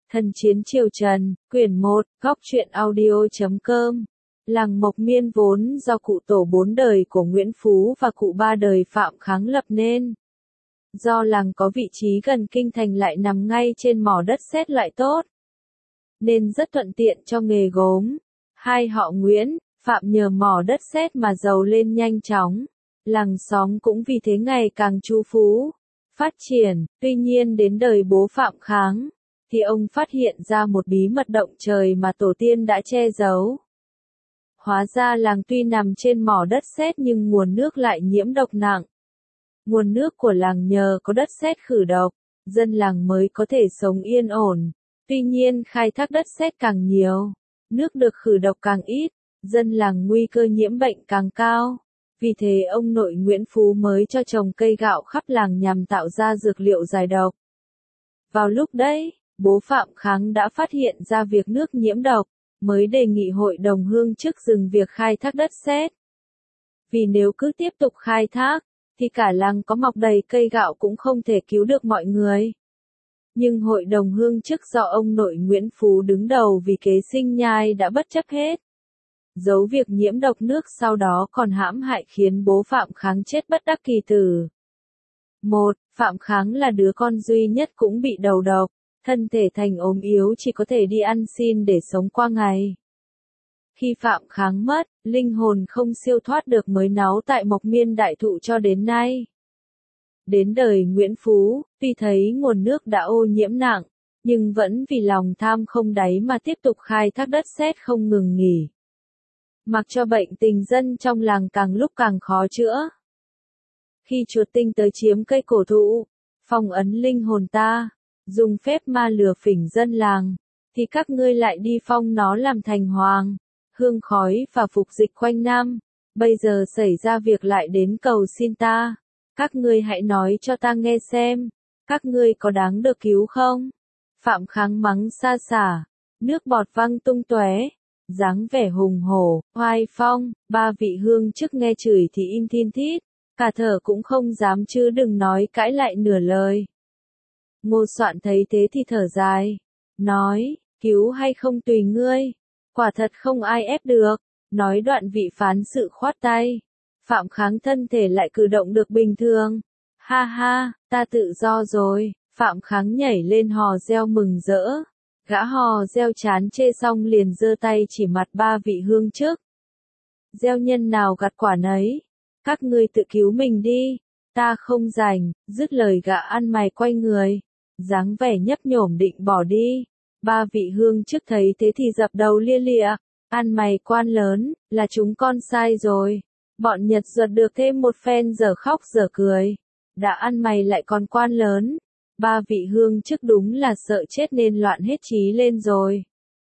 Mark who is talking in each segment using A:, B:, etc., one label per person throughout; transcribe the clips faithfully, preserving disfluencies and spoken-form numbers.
A: Thần chiến triều Trần, quyển một, góc truyện audio chấm com. Làng Mộc Miên vốn do cụ tổ bốn đời của Nguyễn Phú và cụ ba đời Phạm Kháng lập nên. Do làng có vị trí gần kinh thành lại nằm ngay trên mỏ đất sét loại tốt, nên rất thuận tiện cho nghề gốm. Hai họ Nguyễn, Phạm nhờ mỏ đất sét mà giàu lên nhanh chóng. Làng xóm cũng vì thế ngày càng trú phú, phát triển. Tuy nhiên đến đời bố Phạm Kháng, thì ông phát hiện ra một bí mật động trời mà tổ tiên đã che giấu. Hóa ra làng tuy nằm trên mỏ đất sét nhưng nguồn nước lại nhiễm độc nặng. Nguồn nước của làng nhờ có đất sét khử độc, dân làng mới có thể sống yên ổn. Tuy nhiên khai thác đất sét càng nhiều, nước được khử độc càng ít, dân làng nguy cơ nhiễm bệnh càng cao. Vì thế ông nội Nguyễn Phú mới cho trồng cây gạo khắp làng nhằm tạo ra dược liệu giải độc. Vào lúc đấy, bố Phạm Kháng đã phát hiện ra việc nước nhiễm độc, mới đề nghị hội đồng hương chức dừng việc khai thác đất sét. Vì nếu cứ tiếp tục khai thác, thì cả làng có mọc đầy cây gạo cũng không thể cứu được mọi người. Nhưng hội đồng hương chức do ông nội Nguyễn Phú đứng đầu vì kế sinh nhai đã bất chấp hết. Giấu việc nhiễm độc nước sau đó còn hãm hại khiến bố Phạm Kháng chết bất đắc kỳ tử. một. Phạm Kháng là đứa con duy nhất cũng bị đầu độc, thân thể thành ốm yếu chỉ có thể đi ăn xin để sống qua ngày. Khi Phạm Kháng mất, linh hồn không siêu thoát được mới náu tại Mộc Miên Đại Thụ cho đến nay. Đến đời Nguyễn Phú, tuy thấy nguồn nước đã ô nhiễm nặng, nhưng vẫn vì lòng tham không đáy mà tiếp tục khai thác đất sét không ngừng nghỉ. Mặc cho bệnh tình dân trong làng càng lúc càng khó chữa. Khi chuột tinh tới chiếm cây cổ thụ, phong ấn linh hồn ta, dùng phép ma lừa phỉnh dân làng, thì các ngươi lại đi phong nó làm thành hoàng, hương khói và phục dịch quanh năm. Bây giờ xảy ra việc lại đến cầu xin ta, các ngươi hãy nói cho ta nghe xem, các ngươi có đáng được cứu không? Phạm Kháng mắng sa sả, nước bọt văng tung tóe, dáng vẻ hùng hổ, oai phong. Ba vị hương chức nghe chửi thì im thin thít, cả thở cũng không dám chứ đừng nói cãi lại nửa lời. Ngô Soạn thấy thế thì thở dài, nói, cứu hay không tùy ngươi, quả thật không ai ép được. Nói đoạn vị phán sự khoát tay, Phạm Kháng thân thể lại cử động được bình thường. Ha ha, ta tự do rồi. Phạm Kháng nhảy lên hò reo mừng rỡ. Gã hò reo chán chê xong liền giơ tay chỉ mặt ba vị hương chức. Gieo nhân nào gặt quả nấy, các ngươi tự cứu mình đi, ta không rảnh. Dứt lời gã ăn mày quay người, dáng vẻ nhấp nhổm định bỏ đi. Ba vị hương chức thấy thế thì dập đầu lia lịa, ăn mày quan lớn, là chúng con sai rồi. Bọn Nhật Duật được thêm một phen giờ khóc giờ cười, đã ăn mày lại còn quan lớn. Ba vị hương chức đúng là sợ chết nên loạn hết trí lên rồi.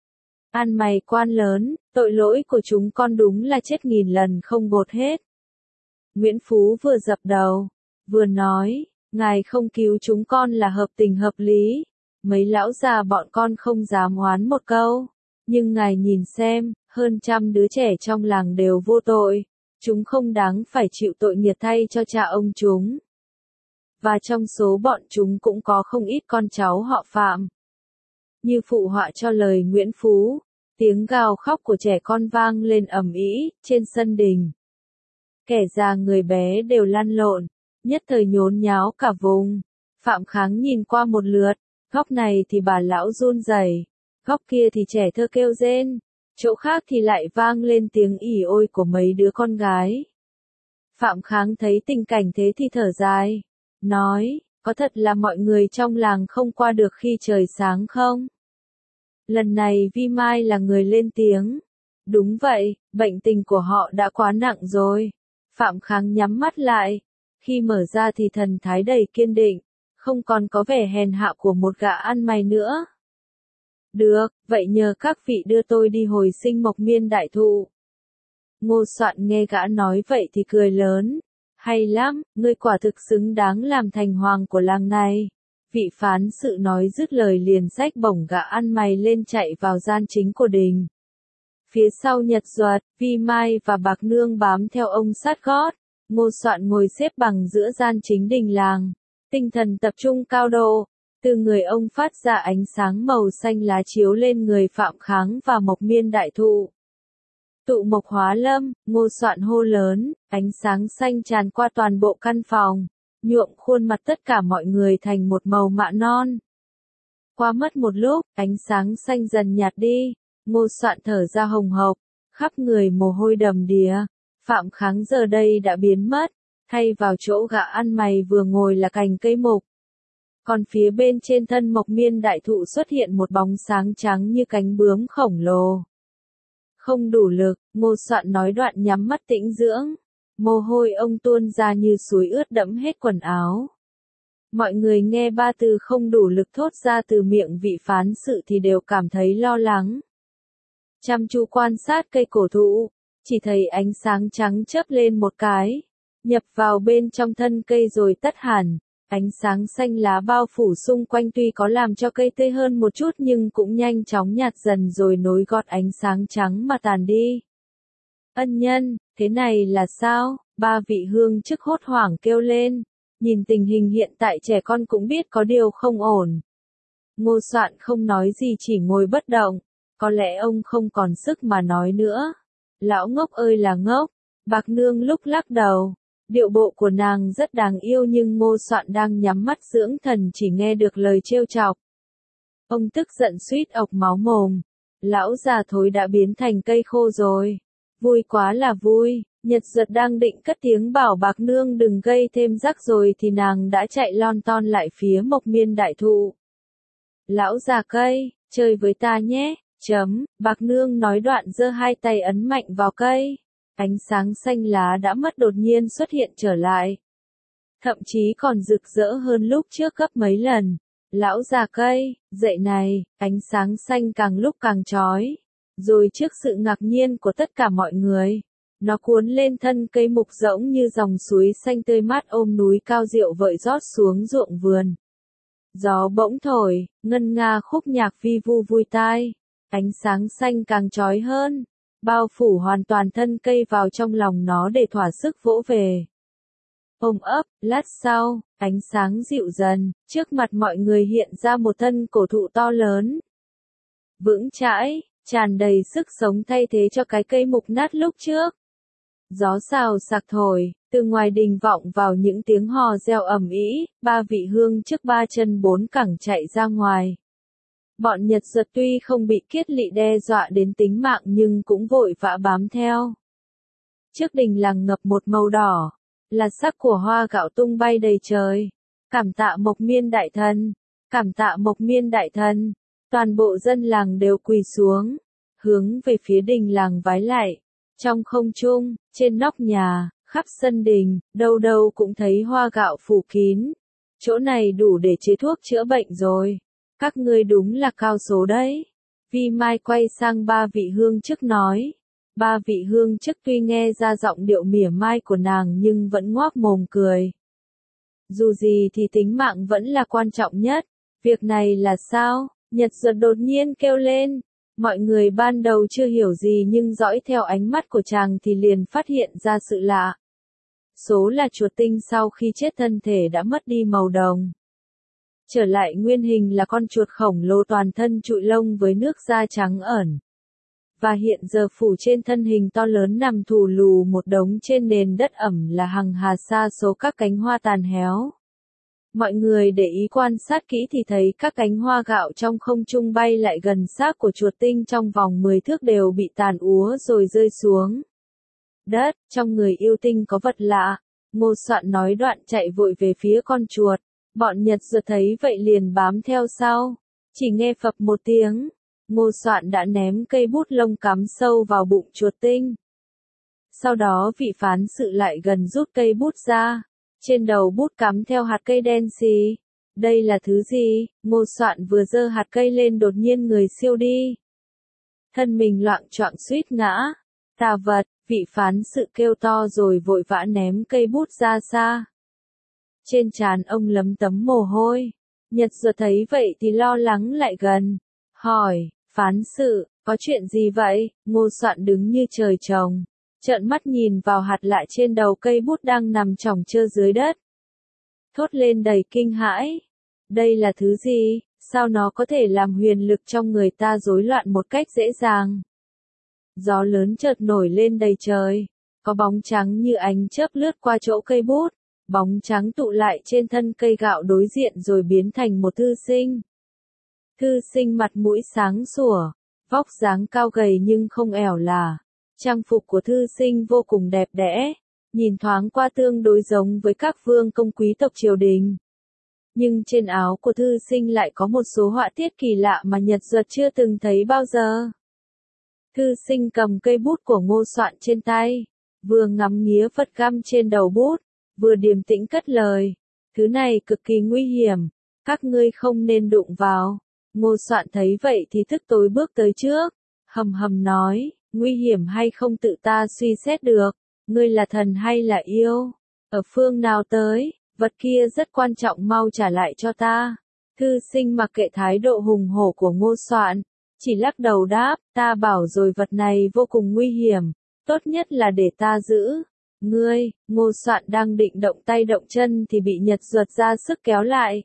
A: Ăn mày quan lớn, tội lỗi của chúng con đúng là chết nghìn lần không gột hết. Nguyễn Phú vừa dập đầu, vừa nói, ngài không cứu chúng con là hợp tình hợp lý. Mấy lão già bọn con không dám oán một câu. Nhưng ngài nhìn xem, hơn trăm đứa trẻ trong làng đều vô tội. Chúng không đáng phải chịu tội nghiệt thay cho cha ông chúng. Và trong số bọn chúng cũng có không ít con cháu họ Phạm. Như phụ họa cho lời Nguyễn Phú, tiếng gào khóc của trẻ con vang lên ầm ĩ trên sân đình. Kẻ già người bé đều lăn lộn, nhất thời nhốn nháo cả vùng. Phạm Kháng nhìn qua một lượt, góc này thì bà lão run rẩy, góc kia thì trẻ thơ kêu rên, chỗ khác thì lại vang lên tiếng ỉ ôi của mấy đứa con gái. Phạm Kháng thấy tình cảnh thế thì thở dài, nói, có thật là mọi người trong làng không qua được khi trời sáng không? Lần này Vi Mai là người lên tiếng. Đúng vậy, bệnh tình của họ đã quá nặng rồi. Phạm Kháng nhắm mắt lại, khi mở ra thì thần thái đầy kiên định, không còn có vẻ hèn hạ của một gã ăn mày nữa. Được, vậy nhờ các vị đưa tôi đi hồi sinh Mộc Miên Đại Thụ. Ngô Soạn nghe gã nói vậy thì cười lớn. Hay lắm, ngươi quả thực xứng đáng làm thành hoàng của làng này. Vị phán sự nói dứt lời liền xách bổng gã ăn mày lên chạy vào gian chính của đình. Phía sau Nhật Duật, Vi Mai và Bạc Nương bám theo ông sát gót. Ngô Soạn ngồi xếp bằng giữa gian chính đình làng, tinh thần tập trung cao độ, Từ người ông phát ra ánh sáng màu xanh lá chiếu lên người Phạm Kháng và Mộc Miên đại thụ. Tụ Mộc hóa lâm, Ngô Soạn hô lớn, ánh sáng xanh tràn qua toàn bộ căn phòng, nhuộm khuôn mặt tất cả mọi người thành một màu mạ non. Qua mất một lúc, ánh sáng xanh dần nhạt đi, Ngô Soạn thở ra hồng hộc, khắp người mồ hôi đầm đìa. Phạm Kháng giờ đây đã biến mất, thay vào chỗ gã ăn mày vừa ngồi là cành cây mục. Còn phía bên trên thân Mộc Miên đại thụ xuất hiện một bóng sáng trắng như cánh bướm khổng lồ. Không đủ lực, Ngô Soạn nói đoạn nhắm mắt tĩnh dưỡng. Mồ hôi ông tuôn ra như suối ướt đẫm hết quần áo. Mọi người nghe ba từ không đủ lực thốt ra từ miệng vị phán sự thì đều cảm thấy lo lắng. Chăm chú quan sát cây cổ thụ, chỉ thấy ánh sáng trắng chớp lên một cái, nhập vào bên trong thân cây rồi tắt hẳn. Ánh sáng xanh lá bao phủ xung quanh tuy có làm cho cây tươi hơn một chút nhưng cũng nhanh chóng nhạt dần rồi nối gót ánh sáng trắng mà tàn đi. Ân nhân, thế này là sao? Ba vị hương chức hốt hoảng kêu lên. Nhìn tình hình hiện tại trẻ con cũng biết có điều không ổn. Ngô Soạn không nói gì chỉ ngồi bất động. Có lẽ ông không còn sức mà nói nữa. Lão ngốc ơi là ngốc. Bạc Nương lúc lắc đầu. Điệu bộ của nàng rất đáng yêu nhưng Ngô Soạn đang nhắm mắt dưỡng thần chỉ nghe được lời trêu chọc. Ông tức giận suýt ọc máu mồm. Lão già thối đã biến thành cây khô rồi. Vui quá là vui. Nhật Duật đang định cất tiếng bảo Bạc Nương đừng gây thêm rắc rồi thì nàng đã chạy lon ton lại phía Mộc Miên đại thụ. Lão già cây, chơi với ta nhé, chấm, Bạc Nương nói đoạn giơ hai tay ấn mạnh vào cây. Ánh sáng xanh lá đã mất đột nhiên xuất hiện trở lại. Thậm chí còn rực rỡ hơn lúc trước gấp mấy lần. Lão già cây, dậy này, ánh sáng xanh càng lúc càng chói. Rồi trước sự ngạc nhiên của tất cả mọi người, nó cuốn lên thân cây mục rỗng như dòng suối xanh tươi mát ôm núi cao diệu vợi rót xuống ruộng vườn. Gió bỗng thổi, ngân nga khúc nhạc vi vu vui tai. Ánh sáng xanh càng chói hơn, bao phủ hoàn toàn thân cây vào trong lòng nó để thỏa sức vỗ về. Ôm ấp, lát sau, ánh sáng dịu dần, trước mặt mọi người hiện ra một thân cổ thụ to lớn. Vững chãi, tràn đầy sức sống thay thế cho cái cây mục nát lúc trước. Gió xào xạc thổi, từ ngoài đình vọng vào những tiếng hò reo ầm ĩ, ba vị hương chức ba chân bốn cẳng chạy ra ngoài. Bọn Nhật Duật tuy không bị Kiết Lỵ đe dọa đến tính mạng nhưng cũng vội vã bám theo. Trước đình làng ngập một màu đỏ, là sắc của hoa gạo tung bay đầy trời. Cảm tạ Mộc Miên đại thần, cảm tạ Mộc Miên đại thần. Toàn bộ dân làng đều quỳ xuống, hướng về phía đình làng vái lạy. Trong không trung, trên nóc nhà, khắp sân đình, đâu đâu cũng thấy hoa gạo phủ kín. Chỗ này đủ để chế thuốc chữa bệnh rồi. Các ngươi đúng là cao số đấy. Vi Mai quay sang ba vị hương chức nói. Ba vị hương chức tuy nghe ra giọng điệu mỉa mai của nàng nhưng vẫn ngoác mồm cười. Dù gì thì tính mạng vẫn là quan trọng nhất. Việc này là sao? Nhật Duật đột nhiên kêu lên. Mọi người ban đầu chưa hiểu gì nhưng dõi theo ánh mắt của chàng thì liền phát hiện ra sự lạ. Số là chuột tinh sau khi chết thân thể đã mất đi màu đồng. Trở lại nguyên hình là con chuột khổng lồ toàn thân trụi lông với nước da trắng ẩn. Và hiện giờ phủ trên thân hình to lớn nằm thù lù một đống trên nền đất ẩm là hằng hà sa số các cánh hoa tàn héo. Mọi người để ý quan sát kỹ thì thấy các cánh hoa gạo trong không trung bay lại gần xác của chuột tinh trong vòng mười thước đều bị tàn úa rồi rơi xuống đất. Trong người yêu tinh có vật lạ. Ngô Soạn nói đoạn chạy vội về phía con chuột. Bọn Nhật Duật thấy vậy liền bám theo sau. Chỉ nghe phập một tiếng, Ngô Soạn đã ném cây bút lông cắm sâu vào bụng chuột tinh. Sau đó vị phán sự lại gần rút cây bút ra. Trên đầu bút cắm theo hạt cây đen xì. Đây là thứ gì? Ngô Soạn vừa giơ hạt cây lên đột nhiên người siêu đi. Thân mình loạng choạng suýt ngã. Tà vật, vị phán sự kêu to rồi vội vã ném cây bút ra xa. Trên trán ông lấm tấm mồ hôi. Nhật Duật thấy vậy thì lo lắng lại gần. Hỏi, phán sự, có chuyện gì vậy? Ngô Soạn đứng như trời trồng. Trợn mắt nhìn vào hạt lạ trên đầu cây bút đang nằm chỏng chơ dưới đất. Thốt lên đầy kinh hãi. Đây là thứ gì? Sao nó có thể làm huyền lực trong người ta rối loạn một cách dễ dàng? Gió lớn chợt nổi lên đầy trời. Có bóng trắng như ánh chớp lướt qua chỗ cây bút. Bóng trắng tụ lại trên thân cây gạo đối diện rồi biến thành một thư sinh. Thư sinh mặt mũi sáng sủa, vóc dáng cao gầy nhưng không ẻo lả. Trang phục của thư sinh vô cùng đẹp đẽ, nhìn thoáng qua tương đối giống với các vương công quý tộc triều đình. Nhưng trên áo của thư sinh lại có một số họa tiết kỳ lạ mà Nhật Duật chưa từng thấy bao giờ. Thư sinh cầm cây bút của Ngô Soạn trên tay, vừa ngắm nghía vật găm trên đầu bút, vừa điềm tĩnh cất lời. Thứ này cực kỳ nguy hiểm, các ngươi không nên đụng vào. Ngô Soạn thấy vậy thì tức tối bước tới trước, hầm hầm nói, nguy hiểm hay không tự ta suy xét được, ngươi là thần hay là yêu, ở phương nào tới, vật kia rất quan trọng mau trả lại cho ta. Thư sinh mặc kệ thái độ hùng hổ của Ngô Soạn, chỉ lắc đầu đáp, ta bảo rồi vật này vô cùng nguy hiểm, tốt nhất là để ta giữ. Ngươi, Ngô Soạn đang định động tay động chân thì bị Nhật Duật ra sức kéo lại.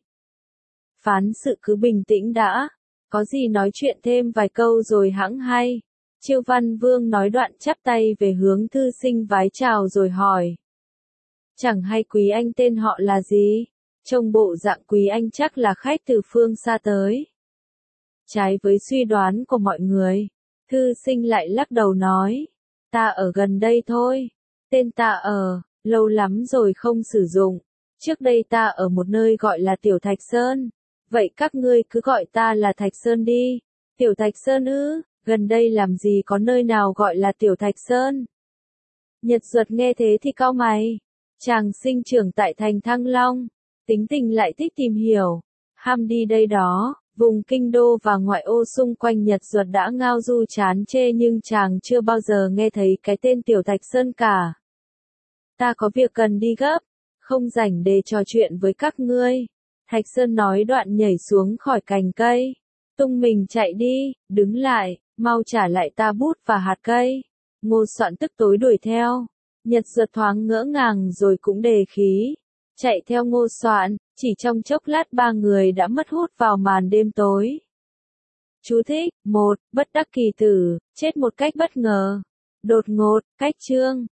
A: Phán sự cứ bình tĩnh đã, có gì nói chuyện thêm vài câu rồi hẵng hay. Chiêu Văn Vương nói đoạn chắp tay về hướng thư sinh vái chào rồi hỏi. Chẳng hay quý anh tên họ là gì? Trông bộ dạng quý anh chắc là khách từ phương xa tới. Trái với suy đoán của mọi người, thư sinh lại lắc đầu nói, ta ở gần đây thôi, tên ta ở, lâu lắm rồi không sử dụng, trước đây ta ở một nơi gọi là Tiểu Thạch Sơn, vậy các ngươi cứ gọi ta là Thạch Sơn đi. Tiểu Thạch Sơn ư, gần đây làm gì có nơi nào gọi là Tiểu Thạch Sơn? Nhật Duật nghe thế thì cau mày, chàng sinh trưởng tại thành Thăng Long, tính tình lại thích tìm hiểu, ham đi đây đó. Vùng kinh đô và ngoại ô xung quanh Nhật Duật đã ngao du chán chê nhưng chàng chưa bao giờ nghe thấy cái tên Tiểu Thạch Sơn cả. Ta có việc cần đi gấp, không rảnh để trò chuyện với các ngươi. Thạch Sơn nói đoạn nhảy xuống khỏi cành cây, tung mình chạy đi, đứng lại, mau trả lại ta bút và hạt cây. Ngô Soạn tức tối đuổi theo, Nhật Duật thoáng ngỡ ngàng rồi cũng đề khí, chạy theo Ngô Soạn, chỉ trong chốc lát ba người đã mất hút vào màn đêm tối. Chú thích, một, bất đắc kỳ tử, chết một cách bất ngờ. Đột ngột, cách chương.